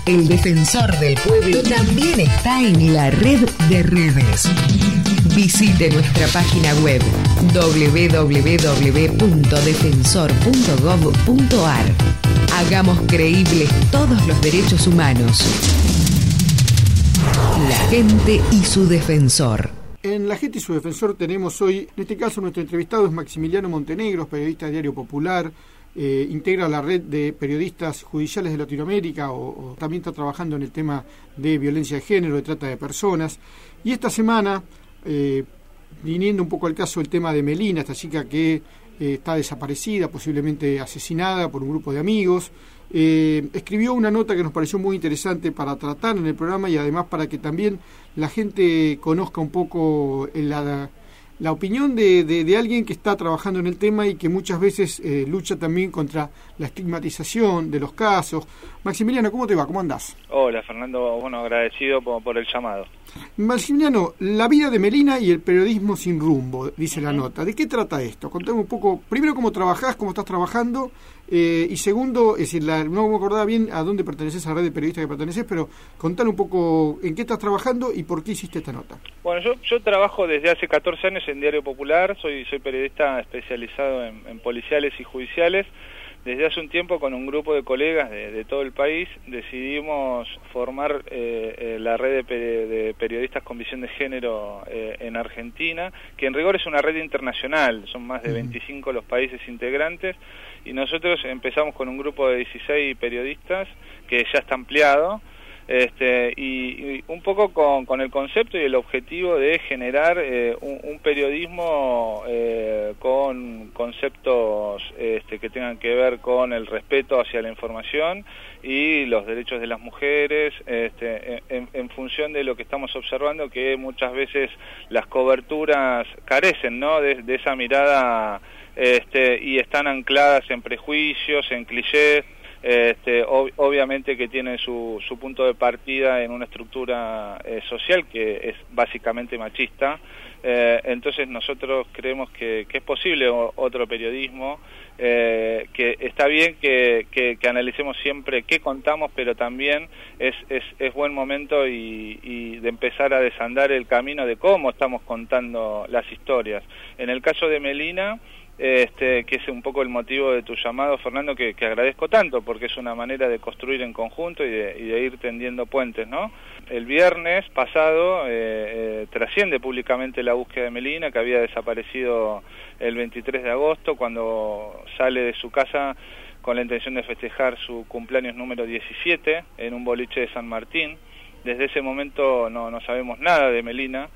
El defensor del pueblo también está en la red de redes. Visite nuestra página web www.defensor.gov.ar. Hagamos creíbles todos los derechos humanos. La gente y su defensor. En La gente y su defensor tenemos hoy, en este caso nuestro entrevistado es Maximiliano Montenegro, periodista de Diario Popular, integra la red de periodistas judiciales de Latinoamérica o también está trabajando en el tema de violencia de género, de trata de personas. Y esta semana, viniendo un poco al caso el tema de Melina, esta chica que está desaparecida, posiblemente asesinada por un grupo de amigos, escribió una nota que nos pareció muy interesante para tratar en el programa y además para que también la gente conozca un poco la opinión de alguien que está trabajando en el tema y que muchas veces lucha también contra la estigmatización de los casos. Maximiliano, ¿cómo te va? ¿Cómo andás? Hola, Fernando. Bueno, agradecido por el llamado. Maximiliano, la vida de Melina y el periodismo sin rumbo, dice la nota. ¿De qué trata esto? Contame un poco, primero cómo trabajás, cómo estás trabajando, y segundo, es decir, no me acordaba bien a dónde perteneces, a la red de periodistas que perteneces, pero contale un poco en qué estás trabajando y por qué hiciste esta nota. Bueno, yo trabajo desde hace 14 años en Diario Popular, soy periodista especializado en policiales y judiciales. Desde hace un tiempo, con un grupo de colegas de todo el país, decidimos formar la red de periodistas con visión de género en Argentina, que en rigor es una red internacional, son más de 25 los países integrantes, y nosotros empezamos con un grupo de 16 periodistas, que ya está ampliado, y un poco con el concepto y el objetivo de generar un periodismo con conceptos que tengan que ver con el respeto hacia la información y los derechos de las mujeres, en función de lo que estamos observando, que muchas veces las coberturas carecen, ¿no?, de esa mirada, y están ancladas en prejuicios, en clichés. Obviamente que tienen su punto de partida en una estructura social que es básicamente machista. Entonces nosotros creemos que es posible otro periodismo, que está bien que analicemos siempre qué contamos, pero también es buen momento y de empezar a desandar el camino de cómo estamos contando las historias. En el caso de Melina, que es un poco el motivo de tu llamado, Fernando, que agradezco tanto, porque es una manera de construir en conjunto y de ir tendiendo puentes, ¿no? El viernes pasado trasciende públicamente la búsqueda de Melina, que había desaparecido el 23 de agosto, cuando sale de su casa con la intención de festejar su cumpleaños número 17 en un boliche de San Martín. Desde ese momento no sabemos nada de Melina.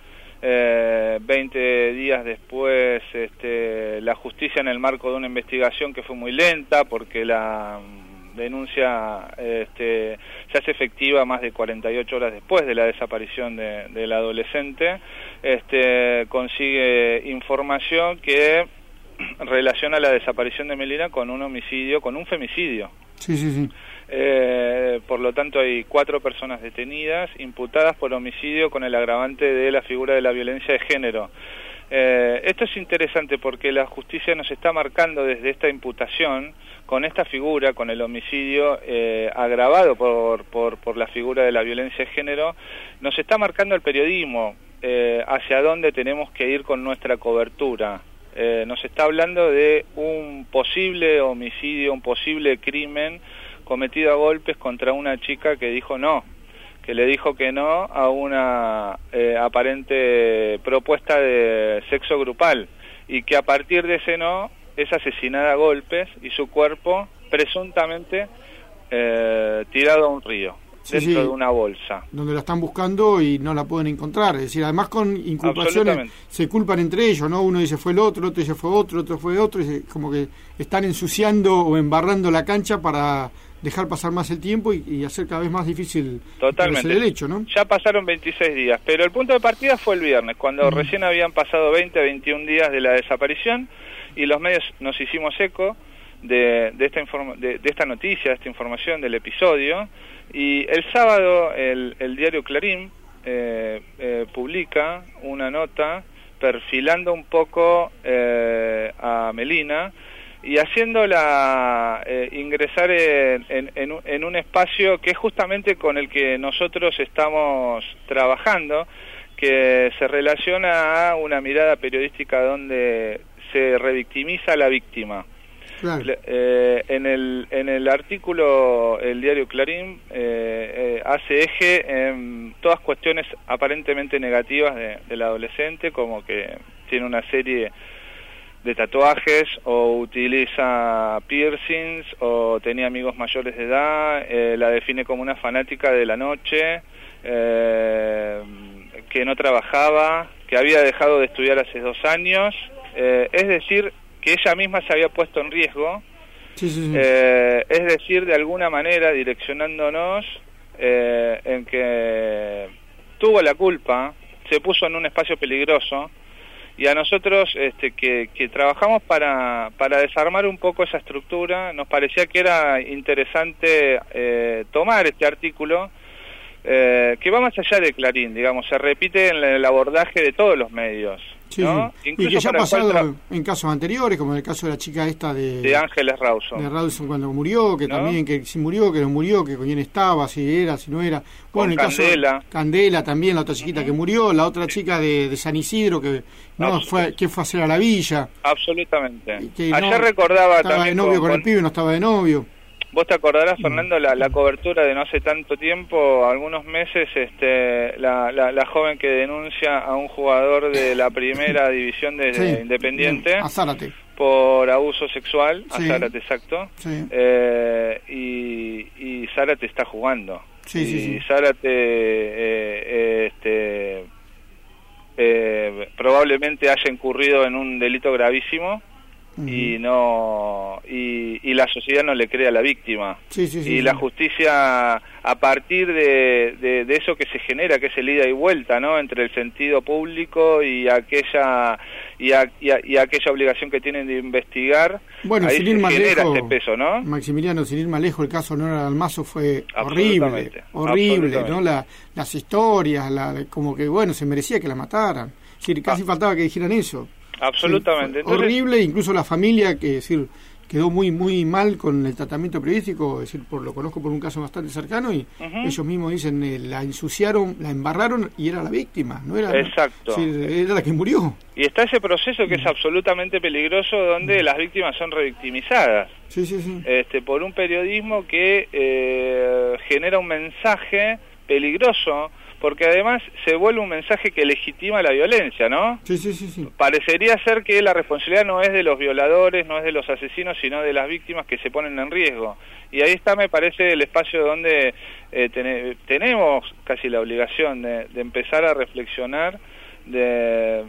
20 días después, la justicia, en el marco de una investigación que fue muy lenta, porque la denuncia se hace efectiva más de 48 horas después de la desaparición de la adolescente, consigue información que relaciona la desaparición de Melina con un homicidio, con un femicidio. Sí. Por lo tanto hay 4 personas detenidas, imputadas por homicidio con el agravante de la figura de la violencia de género. Esto es interesante porque la justicia nos está marcando desde esta imputación, con esta figura, con el homicidio agravado por la figura de la violencia de género, nos está marcando el periodismo, hacia dónde tenemos que ir con nuestra cobertura. Nos está hablando de un posible homicidio, un posible crimen cometido a golpes contra una chica que dijo no, que le dijo que no a una aparente propuesta de sexo grupal, y que a partir de ese no es asesinada a golpes y su cuerpo presuntamente tirado a un río, dentro de una bolsa. Donde la están buscando y no la pueden encontrar. Es decir, además con inculpaciones se culpan entre ellos, ¿no? Uno dice fue el otro dice fue otro fue otro, y como que están ensuciando o embarrando la cancha para dejar pasar más el tiempo y hacer cada vez más difícil el hecho, ¿no? Ya pasaron 26 días, pero el punto de partida fue el viernes, cuando recién habían pasado 21 días de la desaparición, y los medios nos hicimos eco de esta noticia, de esta información, del episodio, y el sábado el diario Clarín publica una nota perfilando un poco a Melina, y haciéndola ingresar en un espacio que es justamente con el que nosotros estamos trabajando, que se relaciona a una mirada periodística donde se revictimiza a la víctima. Claro. En el artículo el diario Clarín hace eje en todas cuestiones aparentemente negativas del adolescente, como que tiene una serie de tatuajes o utiliza piercings o tenía amigos mayores de edad, la define como una fanática de la noche, que no trabajaba, que había dejado de estudiar hace 2 años, es decir, que ella misma se había puesto en riesgo, es decir, de alguna manera direccionándonos en que tuvo la culpa, se puso en un espacio peligroso, y a nosotros que trabajamos para desarmar un poco esa estructura, nos parecía que era interesante tomar este artículo, que va más allá de Clarín, digamos, se repite en el abordaje de todos los medios. Sí, ¿no? y que ya ha pasado en casos anteriores, como en el caso de la chica esta de Ángeles Rawson. De Rawson cuando murió, que ¿no? También, que si murió, que no murió, que con quién estaba, si era, si no era. Bueno, con el Candela. Caso Candela también, la otra chiquita que murió, la otra chica de San Isidro que no fue a hacer a la villa. Absolutamente. Ayer recordaba estaba también de novio con el pibe, no estaba de novio. Vos te acordarás, Fernando, la cobertura de no hace tanto tiempo, algunos meses, la joven que denuncia a un jugador de la primera división de Independiente a Zárate por abuso sexual, a Zárate, exacto, sí. Y Zárate está jugando, sí. Zárate probablemente haya incurrido en un delito gravísimo. Y la sociedad no le cree a la víctima, y la justicia, a partir de eso que se genera, que es el ida y vuelta, ¿no?, entre el sentido público y aquella obligación que tienen de investigar, bueno, ahí sin se ir más genera lejos, este peso, ¿no? Maximiliano, sin ir más lejos, el caso Nora Dalmazo fue horrible, ¿no? Las historias, como que bueno, se merecía que la mataran, es decir, casi faltaba que dijeran eso. Absolutamente. Sí, entonces, horrible, incluso la familia, que decir, quedó muy mal con el tratamiento periodístico, es decir, lo conozco por un caso bastante cercano, y ellos mismos dicen, la ensuciaron, la embarraron, y era la víctima, no era, exacto, era la que murió. Y está ese proceso que es absolutamente peligroso, donde las víctimas son revictimizadas. Sí. Por un periodismo que genera un mensaje peligroso, porque además se vuelve un mensaje que legitima la violencia, ¿no? Sí. Parecería ser que la responsabilidad no es de los violadores, no es de los asesinos, sino de las víctimas que se ponen en riesgo. Y ahí está, me parece, el espacio donde tenemos casi la obligación de empezar a reflexionar, de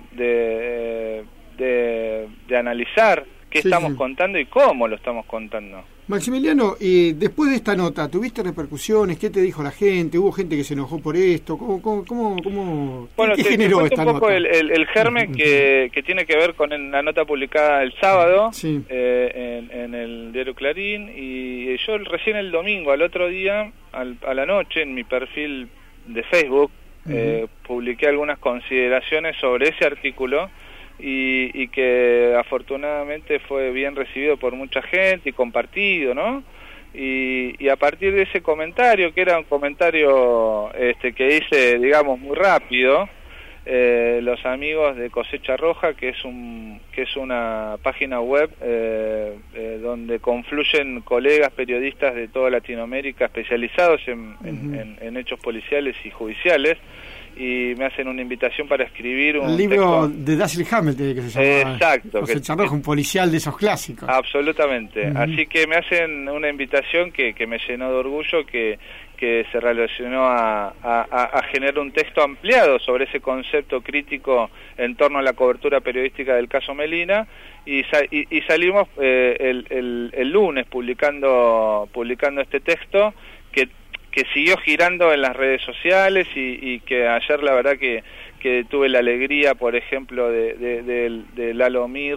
analizar qué estamos contando y cómo lo estamos contando. Maximiliano, después de esta nota, ¿tuviste repercusiones? ¿Qué te dijo la gente? ¿Hubo gente que se enojó por esto? ¿Cómo bueno, ¿qué generó esta nota? Un poco el germen que tiene que ver con la nota publicada el sábado en el diario Clarín, y yo recién el domingo, al otro día, a la noche, en mi perfil de Facebook, publiqué algunas consideraciones sobre ese artículo, y que afortunadamente fue bien recibido por mucha gente y compartido, ¿no? Y a partir de ese comentario, que era un comentario que hice, digamos, muy rápido, los amigos de Cosecha Roja, que es una página web donde confluyen colegas periodistas de toda Latinoamérica especializados en hechos policiales y judiciales, y me hacen una invitación para escribir un libro texto de Dashiell Hammett, que se llama exacto, Cosecha Roja, un policial de esos clásicos. Absolutamente. Así que me hacen una invitación que me llenó de orgullo, que se relacionó a generar un texto ampliado sobre ese concepto crítico en torno a la cobertura periodística del caso Melina, y salimos el lunes publicando este texto que siguió girando en las redes sociales, y que ayer la verdad que tuve la alegría, por ejemplo, de Lalo Mir,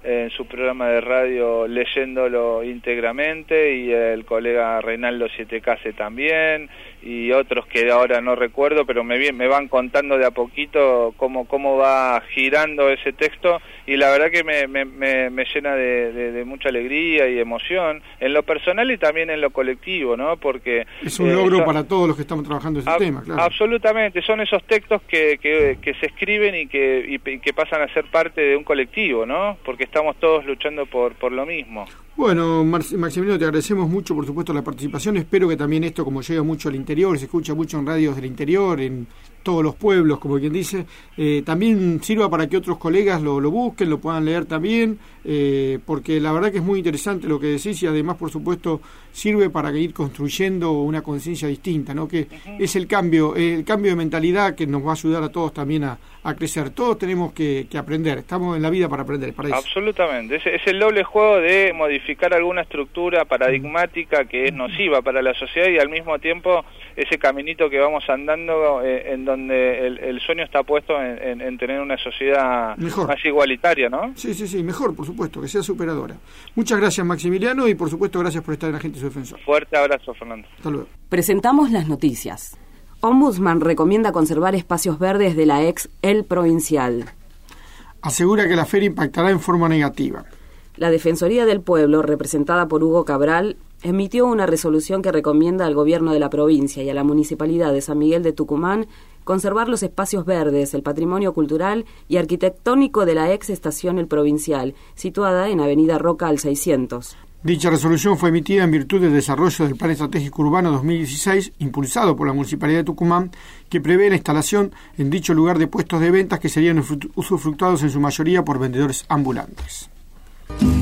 en su programa de radio leyéndolo íntegramente, y el colega Reinaldo Sietecase también, y otros que ahora no recuerdo, pero me van contando de a poquito cómo va girando ese texto, y la verdad que me llena de mucha alegría y emoción, en lo personal y también en lo colectivo, ¿no? Porque es un logro para todos los que estamos trabajando ese tema, claro. Absolutamente, son esos textos que se escriben y que pasan a ser parte de un colectivo, ¿no? Porque estamos todos luchando por lo mismo. Bueno, Maximiliano, te agradecemos mucho, por supuesto, la participación. Espero que también esto, como llega mucho al interior, se escucha mucho en radios del interior, en todos los pueblos, como quien dice, también sirva para que otros colegas lo busquen, lo puedan leer también, porque la verdad que es muy interesante lo que decís, y además, por supuesto, sirve para ir construyendo una conciencia distinta, ¿no? Que es el cambio de mentalidad que nos va a ayudar a todos también a crecer. Todos tenemos que aprender, estamos en la vida para aprender, para eso. Absolutamente, es el doble juego de modificar alguna estructura paradigmática que es nociva para la sociedad, y al mismo tiempo ese caminito que vamos andando en donde el sueño está puesto en tener una sociedad mejor, más igualitaria, ¿no? Sí, mejor, por supuesto, que sea superadora. Muchas gracias, Maximiliano, y por supuesto gracias por estar en Agente y su Defensor. Fuerte abrazo, Fernando. Hasta luego. Presentamos las noticias. Ombudsman recomienda conservar espacios verdes de la ex El Provincial. Asegura que la feria impactará en forma negativa. La Defensoría del Pueblo, representada por Hugo Cabral, emitió una resolución que recomienda al gobierno de la provincia y a la municipalidad de San Miguel de Tucumán conservar los espacios verdes, el patrimonio cultural y arquitectónico de la ex estación El Provincial, situada en Avenida Roca al 600. Dicha resolución fue emitida en virtud del desarrollo del Plan Estratégico Urbano 2016, impulsado por la Municipalidad de Tucumán, que prevé la instalación en dicho lugar de puestos de ventas que serían usufructuados en su mayoría por vendedores ambulantes.